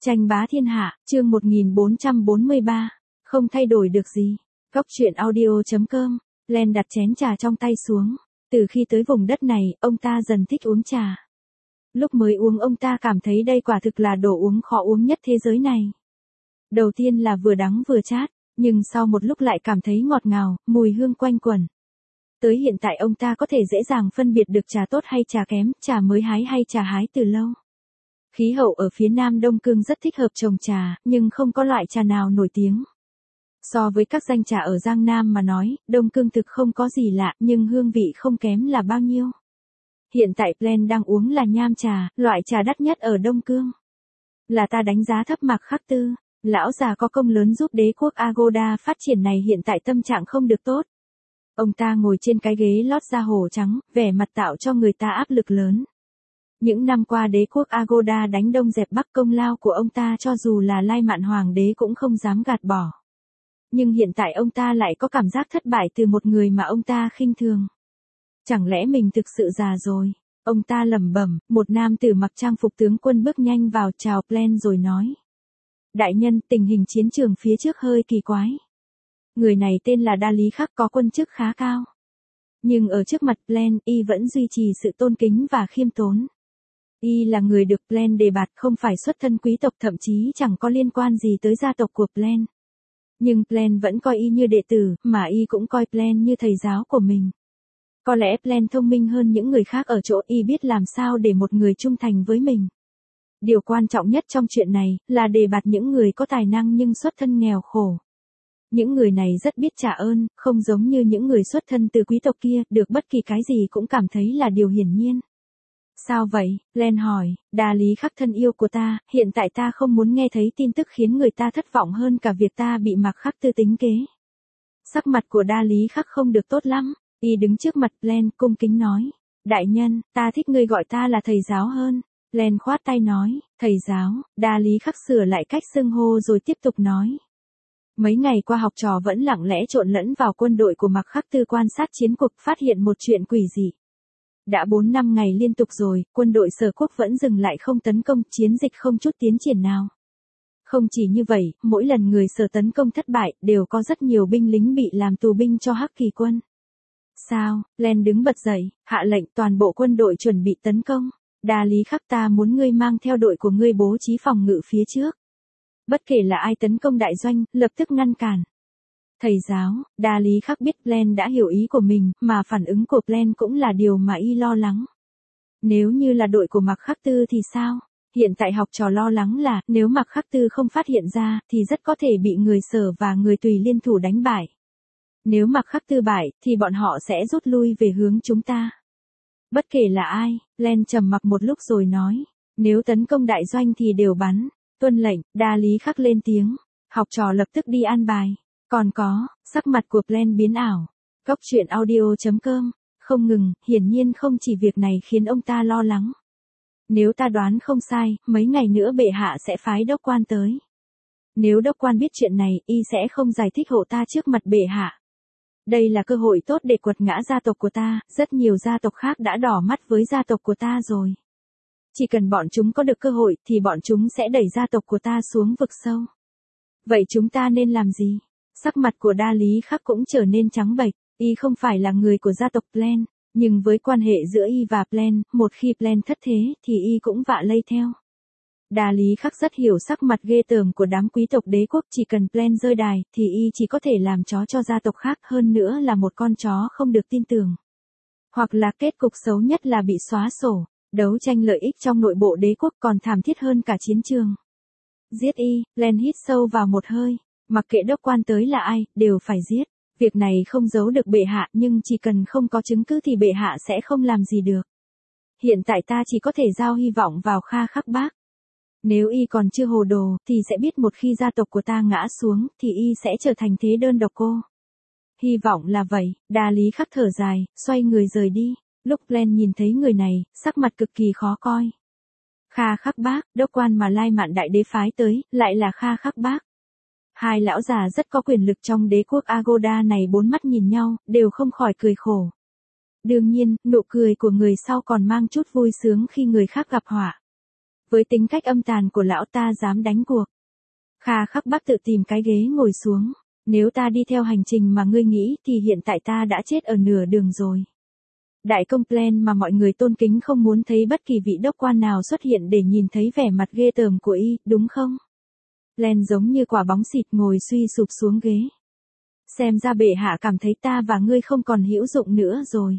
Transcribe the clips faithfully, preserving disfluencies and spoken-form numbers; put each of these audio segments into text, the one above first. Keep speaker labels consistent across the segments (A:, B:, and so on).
A: Tranh bá thiên hạ, chương một nghìn bốn trăm bốn mươi ba. Không thay đổi được gì. Góc truyện audio chấm com. Len đặt chén trà trong tay xuống. Từ khi tới vùng đất này, ông ta dần thích uống trà. Lúc mới uống ông ta cảm thấy đây quả thực là đồ uống khó uống nhất thế giới này. Đầu tiên là vừa đắng vừa chát, nhưng sau một lúc lại cảm thấy ngọt ngào, mùi hương quanh quẩn. Tới hiện tại ông ta có thể dễ dàng phân biệt được trà tốt hay trà kém, trà mới hái hay trà hái từ lâu. Khí hậu ở phía Nam Đông Cương rất thích hợp trồng trà, nhưng không có loại trà nào nổi tiếng. So với các danh trà ở Giang Nam mà nói, Đông Cương thực không có gì lạ, nhưng hương vị không kém là bao nhiêu. Hiện tại Plen đang uống là nham trà, loại trà đắt nhất ở Đông Cương. Là ta đánh giá thấp Mạc Khắc Tư, lão già có công lớn giúp đế quốc Agoda phát triển này hiện tại tâm trạng không được tốt. Ông ta ngồi trên cái ghế lót da hổ trắng, vẻ mặt tạo cho người ta áp lực lớn. Những năm qua đế quốc Agoda đánh đông dẹp bắc, công lao của ông ta cho dù là Lai Mạn Hoàng đế cũng không dám gạt bỏ. Nhưng hiện tại ông ta lại có cảm giác thất bại từ một người mà ông ta khinh thường. Chẳng lẽ mình thực sự già rồi? Ông ta lẩm bẩm, một nam tử mặc trang phục tướng quân bước nhanh vào chào Plen rồi nói. Đại nhân, tình hình chiến trường phía trước hơi kỳ quái. Người này tên là Đa Lý Khắc, có quân chức khá cao. Nhưng ở trước mặt Plen, y vẫn duy trì sự tôn kính và khiêm tốn. Y là người được Plen đề bạt, không phải xuất thân quý tộc, thậm chí chẳng có liên quan gì tới gia tộc của Plen. Nhưng Plen vẫn coi y như đệ tử, mà y cũng coi Plen như thầy giáo của mình. Có lẽ Plen thông minh hơn những người khác ở chỗ y biết làm sao để một người trung thành với mình. Điều quan trọng nhất trong chuyện này là đề bạt những người có tài năng nhưng xuất thân nghèo khổ. Những người này rất biết trả ơn, không giống như những người xuất thân từ quý tộc kia, được bất kỳ cái gì cũng cảm thấy là điều hiển nhiên. Sao vậy? Plen hỏi. Đa Lý Khắc thân yêu của ta, hiện tại ta không muốn nghe thấy tin tức khiến người ta thất vọng hơn cả việc ta bị Mạc Khắc Tư tính kế. Sắc mặt của Đa Lý Khắc không được tốt lắm, y đứng trước mặt Plen cung kính nói. Đại nhân, ta thích ngươi gọi ta là thầy giáo hơn. Plen khoát tay nói, thầy giáo. Đa Lý Khắc sửa lại cách xưng hô rồi tiếp tục nói. Mấy ngày qua học trò vẫn lặng lẽ trộn lẫn vào quân đội của Mạc Khắc Tư quan sát chiến cuộc, phát hiện một chuyện quỷ dị. Đã bốn năm ngày liên tục rồi, quân đội Sở Quốc vẫn dừng lại không tấn công, chiến dịch không chút tiến triển nào. Không chỉ như vậy, mỗi lần người Sở tấn công thất bại, đều có rất nhiều binh lính bị làm tù binh cho Hắc Kỳ quân. Sao? Plen đứng bật dậy, hạ lệnh toàn bộ quân đội chuẩn bị tấn công. Đa Lý Khắc, ta muốn ngươi mang theo đội của ngươi bố trí phòng ngự phía trước. Bất kể là ai tấn công đại doanh, lập tức ngăn cản. Thầy giáo, Đa Lý Khắc biết Plen đã hiểu ý của mình, mà phản ứng của Plen cũng là điều mà y lo lắng. Nếu như là đội của Mạc Khắc Tư thì sao? Hiện tại học trò lo lắng là, nếu Mạc Khắc Tư không phát hiện ra, thì rất có thể bị người Sở và người Tùy liên thủ đánh bại. Nếu Mạc Khắc Tư bại, thì bọn họ sẽ rút lui về hướng chúng ta. Bất kể là ai, Plen trầm mặc một lúc rồi nói, nếu tấn công đại doanh thì đều bắn. Tuân lệnh. Đa Lý Khắc lên tiếng. Học trò lập tức đi an bài. Còn có, sắc mặt của Plen biến ảo. Góc truyện audio chấm com. Không ngừng, hiển nhiên không chỉ việc này khiến ông ta lo lắng. Nếu ta đoán không sai, mấy ngày nữa bệ hạ sẽ phái đốc quan tới. Nếu đốc quan biết chuyện này, y sẽ không giải thích hộ ta trước mặt bệ hạ. Đây là cơ hội tốt để quật ngã gia tộc của ta, rất nhiều gia tộc khác đã đỏ mắt với gia tộc của ta rồi. Chỉ cần bọn chúng có được cơ hội thì bọn chúng sẽ đẩy gia tộc của ta xuống vực sâu. Vậy chúng ta nên làm gì? Sắc mặt của Đa Lý Khắc cũng trở nên trắng bệch, y không phải là người của gia tộc Plen, nhưng với quan hệ giữa y và Plen, một khi Plen thất thế thì y cũng vạ lây theo. Đa Lý Khắc rất hiểu sắc mặt ghê tởm của đám quý tộc đế quốc, chỉ cần Plen rơi đài thì y chỉ có thể làm chó cho gia tộc khác, hơn nữa là một con chó không được tin tưởng. Hoặc là kết cục xấu nhất là bị xóa sổ. Đấu tranh lợi ích trong nội bộ đế quốc còn thảm thiết hơn cả chiến trường. Giết y. Plen hít sâu vào một hơi. Mặc kệ đốc quan tới là ai, đều phải giết. Việc này không giấu được bệ hạ, nhưng chỉ cần không có chứng cứ thì bệ hạ sẽ không làm gì được. Hiện tại ta chỉ có thể giao hy vọng vào Kha Khắc Bác. Nếu y còn chưa hồ đồ, thì sẽ biết một khi gia tộc của ta ngã xuống, thì y sẽ trở thành thế đơn độc cô. Hy vọng là vậy. Đa Lý Khắc thở dài, xoay người rời đi. Lúc Plen nhìn thấy người này, sắc mặt cực kỳ khó coi. Kha Khắc Bác, đốc quan mà Lai Mạn đại đế phái tới, lại là Kha Khắc Bác. Hai lão già rất có quyền lực trong đế quốc Agoda này bốn mắt nhìn nhau, đều không khỏi cười khổ. Đương nhiên, nụ cười của người sau còn mang chút vui sướng khi người khác gặp họa. Với tính cách âm tàn của lão ta dám đánh cuộc. Kha Khắc Bắc tự tìm cái ghế ngồi xuống. Nếu ta đi theo hành trình mà ngươi nghĩ thì hiện tại ta đã chết ở nửa đường rồi. Đại công Plan mà mọi người tôn kính không muốn thấy bất kỳ vị đốc quan nào xuất hiện để nhìn thấy vẻ mặt ghê tởm của y, đúng không? Plan giống như quả bóng xịt ngồi suy sụp xuống ghế. Xem ra bệ hạ cảm thấy ta và ngươi không còn hữu dụng nữa rồi.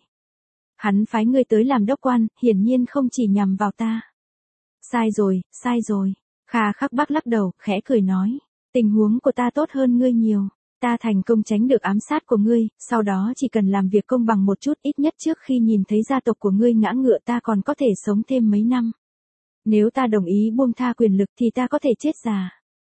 A: Hắn phái ngươi tới làm đốc quan, hiển nhiên không chỉ nhằm vào ta. Sai rồi, sai rồi. Kha Khắc Bắc lắc đầu, khẽ cười nói. Tình huống của ta tốt hơn ngươi nhiều. Ta thành công tránh được ám sát của ngươi, sau đó chỉ cần làm việc công bằng một chút, ít nhất trước khi nhìn thấy gia tộc của ngươi ngã ngựa ta còn có thể sống thêm mấy năm. Nếu ta đồng ý buông tha quyền lực thì ta có thể chết già.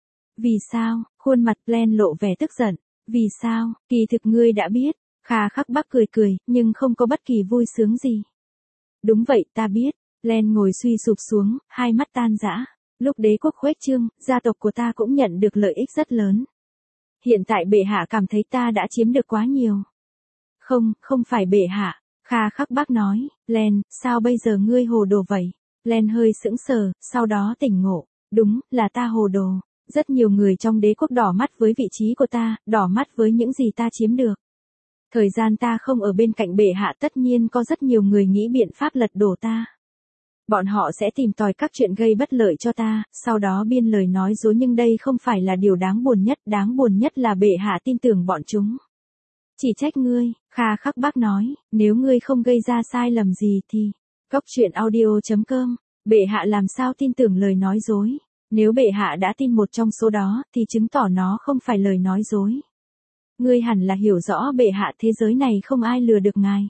A: Vì sao? Khuôn mặt Plan lộ vẻ tức giận. Vì sao? Kỳ thực ngươi đã biết. Kha Khắc Bắc cười cười, nhưng không có bất kỳ vui sướng gì. Đúng vậy, ta biết. Plan ngồi suy sụp xuống, hai mắt tan rã. Lúc đế quốc khuếch trương, gia tộc của ta cũng nhận được lợi ích rất lớn. Hiện tại bệ hạ cảm thấy ta đã chiếm được quá nhiều. Không, không phải bệ hạ. Kha Khắc Bắc nói. Len, sao bây giờ ngươi hồ đồ vậy? Len hơi sững sờ, sau đó tỉnh ngộ. Đúng, là ta hồ đồ. Rất nhiều người trong đế quốc đỏ mắt với vị trí của ta, đỏ mắt với những gì ta chiếm được. Thời gian ta không ở bên cạnh bệ hạ tất nhiên có rất nhiều người nghĩ biện pháp lật đổ ta. Bọn họ sẽ tìm tòi các chuyện gây bất lợi cho ta, sau đó biên lời nói dối, nhưng đây không phải là điều đáng buồn nhất, đáng buồn nhất là bệ hạ tin tưởng bọn chúng. Chỉ trách ngươi, Kha Khắc Bắc nói, nếu ngươi không gây ra sai lầm gì thì, Cốc truyện audio chấm com, bệ hạ làm sao tin tưởng lời nói dối. Nếu bệ hạ đã tin một trong số đó, thì chứng tỏ nó không phải lời nói dối. Ngươi hẳn là hiểu rõ bệ hạ, thế giới này không ai lừa được ngài.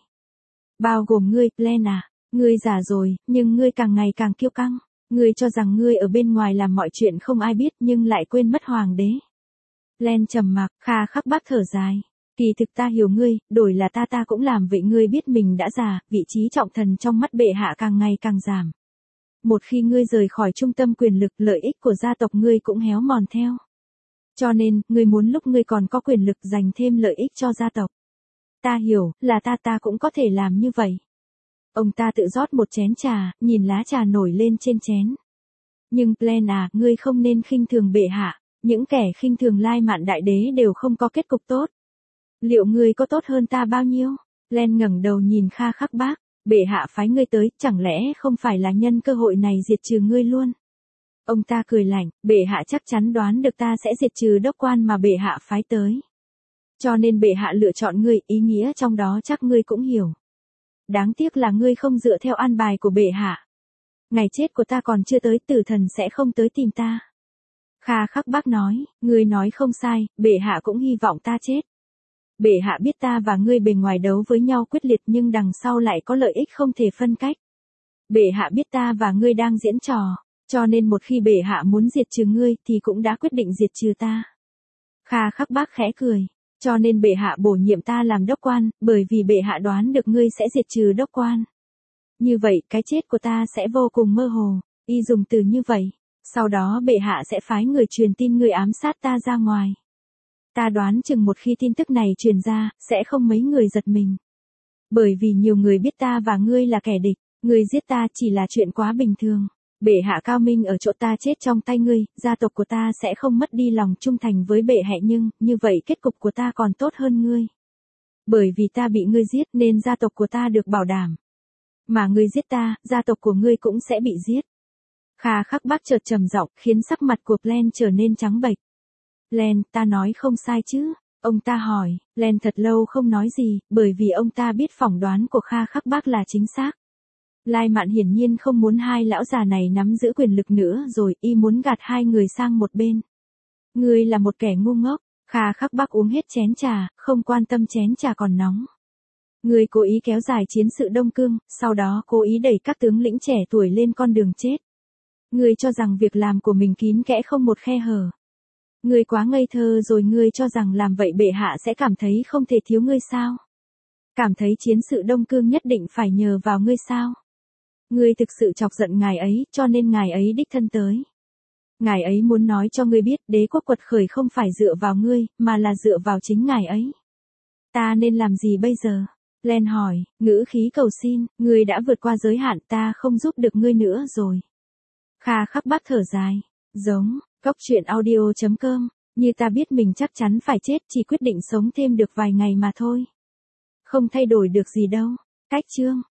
A: Bao gồm ngươi, Plan à. Ngươi già rồi, nhưng ngươi càng ngày càng kiêu căng. Ngươi cho rằng ngươi ở bên ngoài làm mọi chuyện không ai biết nhưng lại quên mất hoàng đế. Len trầm mặc, Kha Khắc Bắc thở dài. Kỳ thực ta hiểu ngươi, đổi là ta ta cũng làm vậy. Ngươi biết mình đã già, vị trí trọng thần trong mắt bệ hạ càng ngày càng giảm. Một khi ngươi rời khỏi trung tâm quyền lực, lợi ích của gia tộc ngươi cũng héo mòn theo. Cho nên, ngươi muốn lúc ngươi còn có quyền lực dành thêm lợi ích cho gia tộc. Ta hiểu, là ta ta cũng có thể làm như vậy. Ông ta tự rót một chén trà, nhìn lá trà nổi lên trên chén. Nhưng Plan à, ngươi không nên khinh thường bệ hạ, những kẻ khinh thường Lai Mạn đại đế đều không có kết cục tốt. Liệu ngươi có tốt hơn ta bao nhiêu? Plan ngẩng đầu nhìn Kha Khắc Bắc, bệ hạ phái ngươi tới, chẳng lẽ không phải là nhân cơ hội này diệt trừ ngươi luôn? Ông ta cười lạnh, bệ hạ chắc chắn đoán được ta sẽ diệt trừ đốc quan mà bệ hạ phái tới. Cho nên bệ hạ lựa chọn ngươi, ý nghĩa trong đó chắc ngươi cũng hiểu. Đáng tiếc là ngươi không dựa theo an bài của bệ hạ. Ngày chết của ta còn chưa tới, tử thần sẽ không tới tìm ta. Kha Khắc Bắc nói, ngươi nói không sai, bệ hạ cũng hy vọng ta chết. Bệ hạ biết ta và ngươi bề ngoài đấu với nhau quyết liệt nhưng đằng sau lại có lợi ích không thể phân cách. Bệ hạ biết ta và ngươi đang diễn trò, cho nên một khi bệ hạ muốn diệt trừ ngươi thì cũng đã quyết định diệt trừ ta. Kha Khắc Bắc khẽ cười. Cho nên bệ hạ bổ nhiệm ta làm đốc quan, bởi vì bệ hạ đoán được ngươi sẽ diệt trừ đốc quan. Như vậy, cái chết của ta sẽ vô cùng mơ hồ, y dùng từ như vậy. Sau đó bệ hạ sẽ phái người truyền tin ngươi ám sát ta ra ngoài. Ta đoán chừng một khi tin tức này truyền ra, sẽ không mấy người giật mình. Bởi vì nhiều người biết ta và ngươi là kẻ địch, ngươi giết ta chỉ là chuyện quá bình thường. Bệ hạ cao minh ở chỗ ta chết trong tay ngươi, gia tộc của ta sẽ không mất đi lòng trung thành với bệ hạ, nhưng, như vậy kết cục của ta còn tốt hơn ngươi. Bởi vì ta bị ngươi giết nên gia tộc của ta được bảo đảm. Mà ngươi giết ta, gia tộc của ngươi cũng sẽ bị giết. Kha Khắc Bắc chợt trầm giọng, khiến sắc mặt của Plan trở nên trắng bệch. Len, ta nói không sai chứ? Ông ta hỏi. Len thật lâu không nói gì, bởi vì ông ta biết phỏng đoán của Kha Khắc Bắc là chính xác. Lai Mạn hiển nhiên không muốn hai lão già này nắm giữ quyền lực nữa rồi, y muốn gạt hai người sang một bên. Ngươi là một kẻ ngu ngốc. Kha Khắc Bắc uống hết chén trà, không quan tâm chén trà còn nóng. Ngươi cố ý kéo dài chiến sự Đông Cương, sau đó cố ý đẩy các tướng lĩnh trẻ tuổi lên con đường chết. Ngươi cho rằng việc làm của mình kín kẽ không một khe hở. Ngươi quá ngây thơ rồi, ngươi cho rằng làm vậy bệ hạ sẽ cảm thấy không thể thiếu ngươi sao? Cảm thấy chiến sự Đông Cương nhất định phải nhờ vào ngươi sao? Ngươi thực sự chọc giận ngài ấy, cho nên ngài ấy đích thân tới. Ngài ấy muốn nói cho ngươi biết, đế quốc quật khởi không phải dựa vào ngươi, mà là dựa vào chính ngài ấy. Ta nên làm gì bây giờ? Len hỏi, ngữ khí cầu xin, ngươi đã vượt qua giới hạn, ta không giúp được ngươi nữa rồi. Kha khắc bác thở dài. Giống, Cốc truyện audio chấm com, như ta biết mình chắc chắn phải chết, chỉ quyết định sống thêm được vài ngày mà thôi. Không thay đổi được gì đâu. Cách chương.